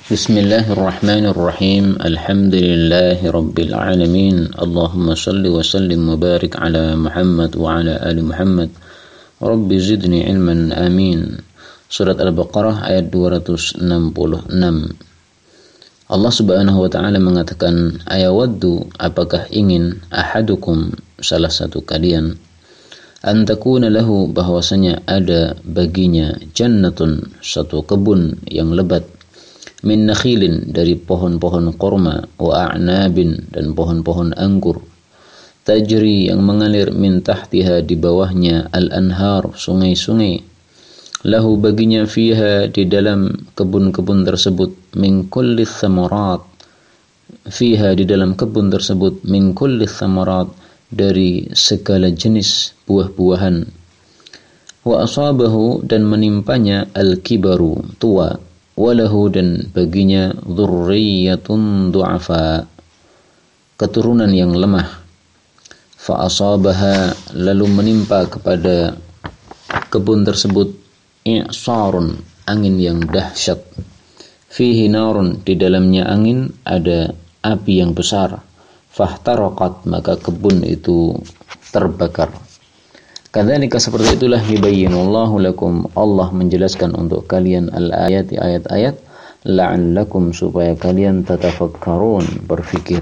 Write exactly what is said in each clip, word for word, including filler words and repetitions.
Bismillahirrahmanirrahim. Alhamdulillahi rabbil alamin. Allahumma salli wa sallim wa barik ala Muhammad wa ala ali Muhammad. Rabbi zidni ilman, amin. Surat Al-Baqarah ayat dua ratus enam puluh enam. Allah Subhanahu wa taala mengatakan, ayawaddu, apakah ingin, ahadukum, salah satu kalian, an takuna lahu, bahwasanya ada baginya, jannatun, satu kebun yang lebat, min nakhilin, dari pohon-pohon korma, wa a'nabin, dan pohon-pohon anggur, tajri, yang mengalir, min tahtiha, di bawahnya, al-anhar, sungai-sungai, lahu, baginya, fiha, di dalam kebun-kebun tersebut, min kulli thamarat, fiha, di dalam kebun tersebut, min kulli thamarat, dari segala jenis buah-buahan, wa asabahu, dan menimpanya, al-kibaru, tua, walahu, dan baginya, dzurriyyatun du'afa, keturunan yang lemah, fa asabaha, lalu menimpa kepada kebun tersebut, i'sarun, angin yang dahsyat, fihi narun, di dalamnya angin ada api yang besar, fahtaraqat, maka kebun itu terbakar. Kadzalika, seperti itulah, yubayyinullahu lakum, Allah menjelaskan untuk kalian al-ayat, ayat-ayat, la'allakum, supaya kalian tatafakkarun, berfikir.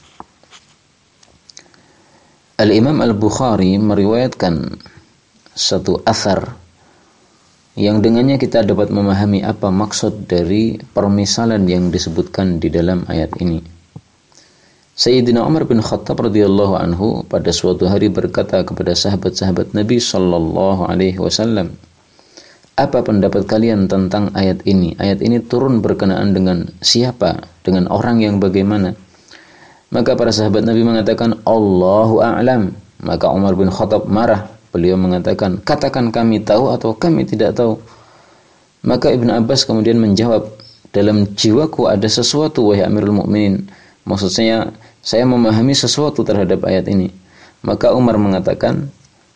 Al-Imam Al-Bukhari meriwayatkan satu athar yang dengannya kita dapat memahami apa maksud dari permisalan yang disebutkan di dalam ayat ini. Sayyidina Umar bin Khattab radhiyallahu anhu pada suatu hari berkata kepada sahabat-sahabat Nabi sallallahu alaihi wasallam, apa pendapat kalian tentang ayat ini? Ayat ini turun berkenaan dengan siapa? Dengan orang yang bagaimana? Maka para sahabat Nabi mengatakan, Allahu a'lam. Maka Umar bin Khattab marah. Beliau mengatakan, katakan kami tahu atau kami tidak tahu. Maka Ibn Abbas kemudian menjawab, dalam jiwaku ada sesuatu, wahai Amirul Mukminin. Maksudnya, saya memahami sesuatu terhadap ayat ini. Maka Umar mengatakan,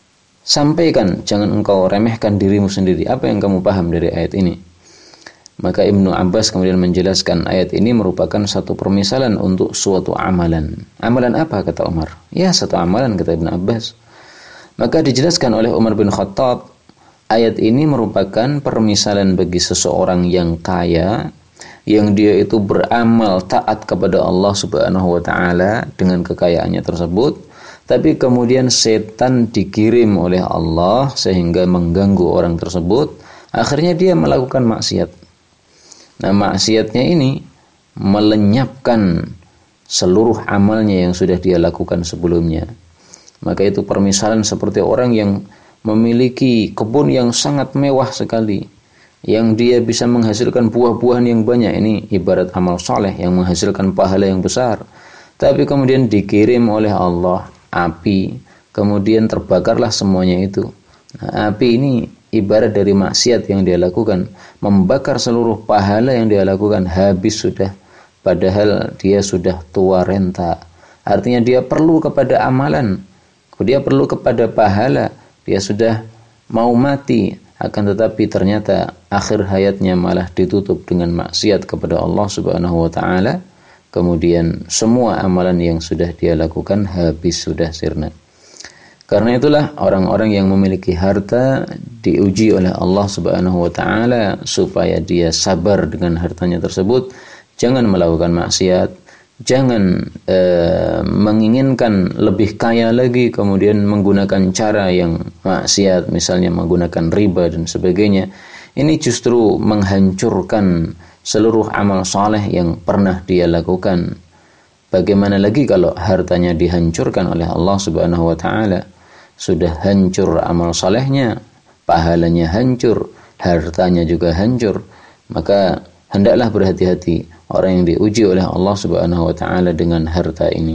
sampaikan, jangan engkau remehkan dirimu sendiri. Apa yang kamu paham dari ayat ini? Maka Ibnu Abbas kemudian menjelaskan, ayat ini merupakan satu permisalan untuk suatu amalan. Amalan apa, kata Umar? Ya, satu amalan, kata Ibnu Abbas. Maka dijelaskan oleh Umar bin Khattab, ayat ini merupakan permisalan bagi seseorang yang kaya, yang dia itu beramal taat kepada Allah Subhanahu wa taala dengan kekayaannya tersebut, tapi kemudian setan dikirim oleh Allah sehingga mengganggu orang tersebut, akhirnya dia melakukan maksiat. Nah, maksiatnya ini melenyapkan seluruh amalnya yang sudah dia lakukan sebelumnya. Maka itu permisalan seperti orang yang memiliki kebun yang sangat mewah sekali, yang dia bisa menghasilkan buah-buahan yang banyak. Ini ibarat amal soleh yang menghasilkan pahala yang besar. Tapi kemudian dikirim oleh Allah api, kemudian terbakarlah semuanya itu. Nah, api ini ibarat dari maksiat yang dia lakukan, membakar seluruh pahala yang dia lakukan, habis sudah, padahal dia sudah tua renta. Artinya dia perlu kepada amalan, dia perlu kepada pahala, dia sudah mau mati, akan tetapi ternyata akhir hayatnya malah ditutup dengan maksiat kepada Allah Subhanahu wa taala. Kemudian semua amalan yang sudah dia lakukan habis, sudah sirna. Karena itulah orang-orang yang memiliki harta diuji oleh Allah Subhanahu wa taala supaya dia sabar dengan hartanya tersebut, jangan melakukan maksiat, jangan eh, menginginkan lebih kaya lagi kemudian menggunakan cara yang maksiat, misalnya menggunakan riba dan sebagainya. Ini justru menghancurkan seluruh amal saleh yang pernah dia lakukan. Bagaimana lagi kalau hartanya dihancurkan oleh Allah Subhanahu wa taala? Sudah hancur amal salehnya, pahalanya hancur, hartanya juga hancur. Maka hendaklah berhati-hati orang yang diuji oleh Allah Subhanahu wa taala dengan harta ini.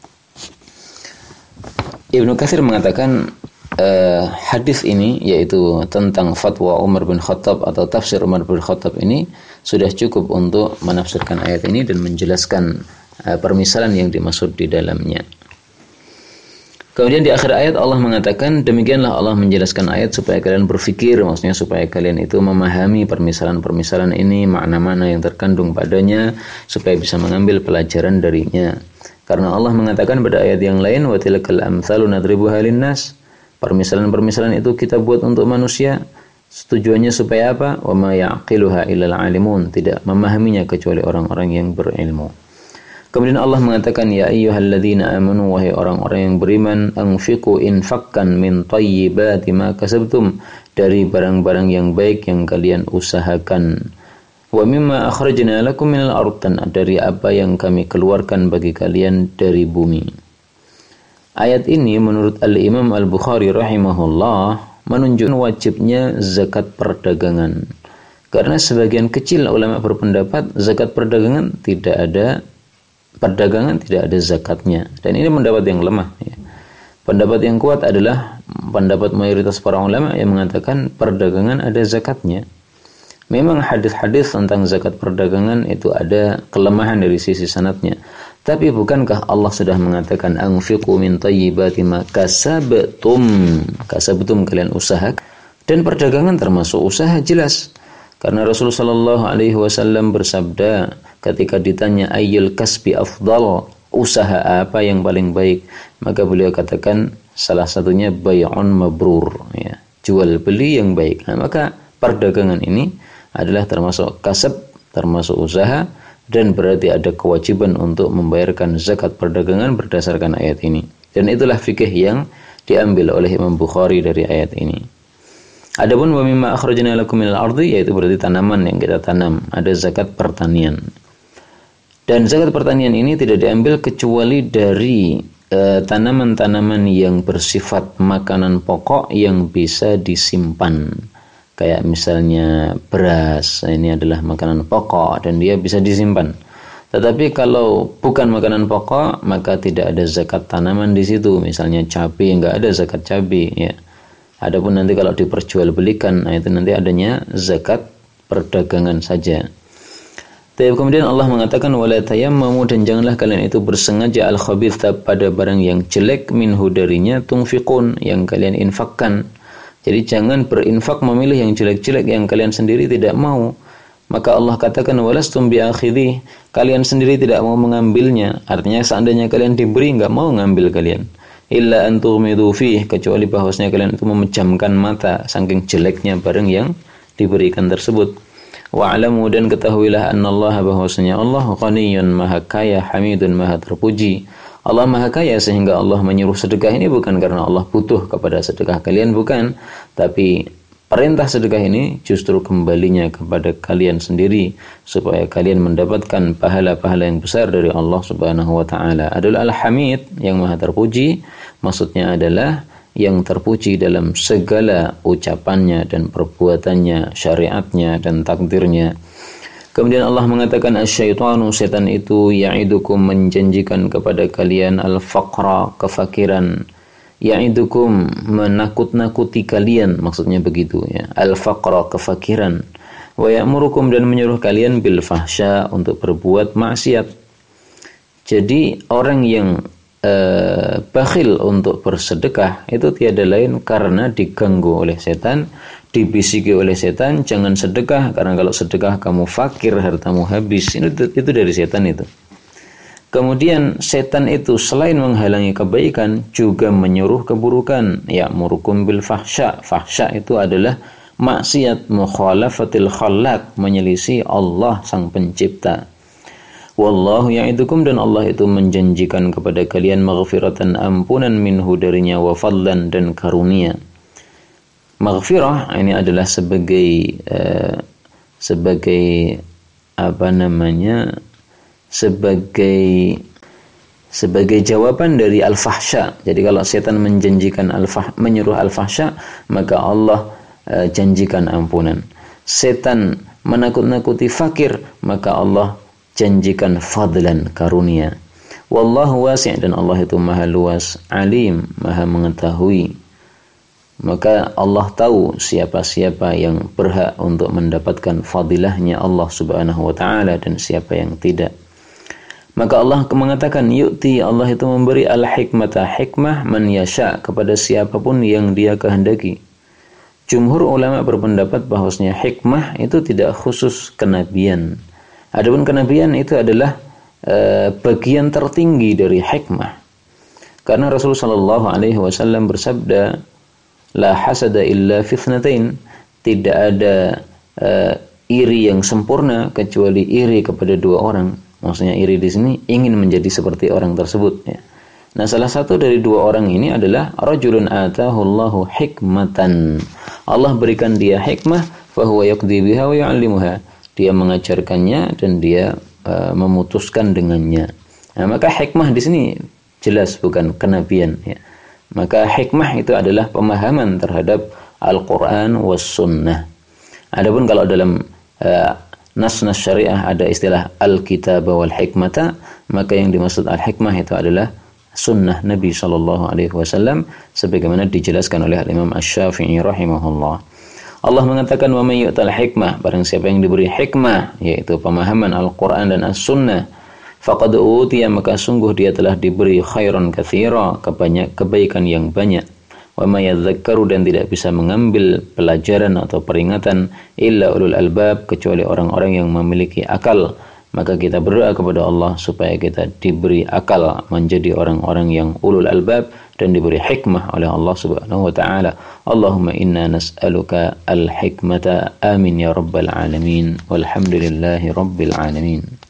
Ibnu Katsir mengatakan uh, hadis ini, yaitu tentang fatwa Umar bin Khattab atau tafsir Umar bin Khattab ini, sudah cukup untuk menafsirkan ayat ini dan menjelaskan uh, permisalan yang dimaksud di dalamnya. Kemudian di akhir ayat Allah mengatakan, demikianlah Allah menjelaskan ayat supaya kalian berfikir, maksudnya supaya kalian itu memahami permisalan-permisalan ini, makna-makna yang terkandung padanya, supaya bisa mengambil pelajaran darinya. Karena Allah mengatakan pada ayat yang lain, wa tilkal amsalu nadribuha linnas, permisalan-permisalan itu kita buat untuk manusia, tujuannya supaya apa? Wa ma ya'qiluha illal alimun, tidak memahaminya kecuali orang-orang yang berilmu. Kemudian Allah mengatakan, ya ayyuhalladzina amanu, wahai orang-orang yang beriman, anfiqu infakkan min thayyibati ma kasabtum, dari barang-barang yang baik yang kalian usahakan. Wa mimma akhrajna lakum minal ardh, dari apa yang kami keluarkan bagi kalian dari bumi. Ayat ini menurut Al-Imam Al-Bukhari rahimahullah menunjukkan wajibnya zakat perdagangan. Karena sebagian kecil ulama berpendapat zakat perdagangan tidak ada perdagangan tidak ada zakatnya, dan ini pendapat yang lemah ya. Pendapat yang kuat adalah pendapat mayoritas para ulama yang mengatakan perdagangan ada zakatnya. Memang hadis-hadis tentang zakat perdagangan itu ada kelemahan dari sisi sanadnya, tapi bukankah Allah sudah mengatakan anfiqu min thayyibati ma kasabtum, kasabtum kalian usaha, dan perdagangan termasuk usaha jelas. Karena Rasulullah sallallahu alaihi wasallam bersabda ketika ditanya ayyul kasbi afdal, usaha apa yang paling baik, maka beliau katakan salah satunya bai'un mabrur ya, jual beli yang baik. Nah, maka perdagangan ini adalah termasuk kasab, termasuk usaha, dan berarti ada kewajiban untuk membayarkan zakat perdagangan berdasarkan ayat ini. Dan itulah fikih yang diambil oleh Imam Bukhari dari ayat ini. Adapun wa mimma akhrajna lakum minal ardi, yaitu berarti tanaman yang kita tanam, ada zakat pertanian. Dan zakat pertanian ini tidak diambil kecuali dari e, tanaman-tanaman yang bersifat makanan pokok yang bisa disimpan. Kayak misalnya beras, ini adalah makanan pokok dan dia bisa disimpan. Tetapi kalau bukan makanan pokok, maka tidak ada zakat tanaman di situ. Misalnya cabai, enggak ada zakat cabai ya. Adapun nanti kalau diperjualbelikan, nah itu nanti adanya zakat perdagangan saja. Tapi kemudian Allah mengatakan wala tayammamu, dan janganlah kalian itu bersengaja al-khabitha pada barang yang jelek minhu darinya tunfiqun, yang kalian infakkan. Jadi jangan berinfak memilih yang jelek-jelek yang kalian sendiri tidak mau. Maka Allah katakan walastum biakhidhi, kalian sendiri tidak mau mengambilnya. Artinya seandainya kalian diberi enggak mau ngambil kalian. Illa an tughmidu fihi, kecuali bahwasanya kalian itu memejamkan mata saking jeleknya barang yang diberikan tersebut. Wa'lamu, dan ketahuilah annallaha, bahwasanya Allah ghaniyyun, maha kaya, hamidun, maha terpuji. Allah maha kaya sehingga Allah menyuruh sedekah ini bukan karena Allah butuh kepada sedekah kalian, bukan, tapi perintah sedekah ini justru kembalinya kepada kalian sendiri supaya kalian mendapatkan pahala-pahala yang besar dari Allah Subhanahu wa taala. Adalah Al-Hamid, yang maha terpuji, maksudnya adalah yang terpuji dalam segala ucapannya dan perbuatannya, syariatnya dan takdirnya. Kemudian Allah mengatakan asyaitanu, setan itu ya'idukum, menjanjikan kepada kalian al-faqra, kefakiran. Ya'idukum, menakut-nakuti kalian, maksudnya begitu ya. Al-faqra, kefakiran. Wa ya'murukum, dan menyuruh kalian bil fahsya, untuk berbuat maksiat. Jadi orang yang Uh, bakhil untuk bersedekah itu tiada lain karena diganggu oleh setan, dibisiki oleh setan, jangan sedekah karena kalau sedekah kamu fakir, hartamu habis. Itu, itu dari setan itu. Kemudian setan itu selain menghalangi kebaikan juga menyuruh keburukan. Ya murukum bil fahsya. Fahsya itu adalah maksiat, mukhalafatil khallaq, menyelisih Allah sang pencipta. Wallahu ya'idukum, dan Allah itu menjanjikan kepada kalian maghfiratan, ampunan, minhu darinya, wa fadlan, dan karunia. Maghfirah ini adalah sebagai uh, sebagai apa namanya sebagai sebagai jawaban dari al-fahsya. Jadi kalau setan menjanjikan al-fah menyuruh al-fahsya, maka Allah uh, janjikan ampunan. Setan menakut-nakuti fakir, maka Allah janjikan fadlan, karunia. Wallahu wasi', dan Allah itu maha luas, alim, maha mengetahui. Maka Allah tahu siapa-siapa yang berhak untuk mendapatkan fadilahnya Allah Subhanahu wa taala dan siapa yang tidak. Maka Allah mengatakan yu'ti, Allah itu memberi al-hikmata, hikmah man yasha, kepada siapapun yang dia kehendaki. Jumhur ulama berpendapat bahwasanya hikmah itu tidak khusus kenabian. Adapun kenabian itu adalah e, bagian tertinggi dari hikmah. Karena Rasulullah shallallahu alaihi wasallam bersabda, la hasada illa fitnatain, tidak ada e, iri yang sempurna kecuali iri kepada dua orang. Maksudnya iri di sini ingin menjadi seperti orang tersebut. Ya. Nah, salah satu dari dua orang ini adalah rajulun atahullahu hikmatan. Allah berikan dia hikmah, fahuwa yaqdi biha wa yu'allimuha. Dia mengajarkannya dan dia uh, memutuskan dengannya. Nah, maka hikmah di sini jelas bukan kenabian. Ya. Maka hikmah itu adalah pemahaman terhadap Al-Quran was sunnah. Adapun kalau dalam uh, nas-nas syariah ada istilah al-kitab wal hikmata, maka yang dimaksud al-hikmah itu adalah sunnah Nabi sallallahu alaihi wasallam sebagaimana dijelaskan oleh Imam Asy-Syafi'i rahimahullah. Allah mengatakan wa may yu'tal hikmah, barang siapa yang diberi hikmah, yaitu pemahaman Al-Qur'an dan As-Sunnah, faqad utiya, maka sungguh dia telah diberi khairan katsira, kebanyak kebaikan yang banyak. Wa may yadzakkaru, dan tidak bisa mengambil pelajaran atau peringatan illa ulul albab, kecuali orang-orang yang memiliki akal. Maka kita berdoa kepada Allah supaya kita diberi akal menjadi orang-orang yang ulul albab dan diberi hikmah oleh Allah Subhanahu wa taala. Allahumma inna nas'aluka al-hikmata, amin ya rabbal alamin, walhamdulillahi rabbil alamin.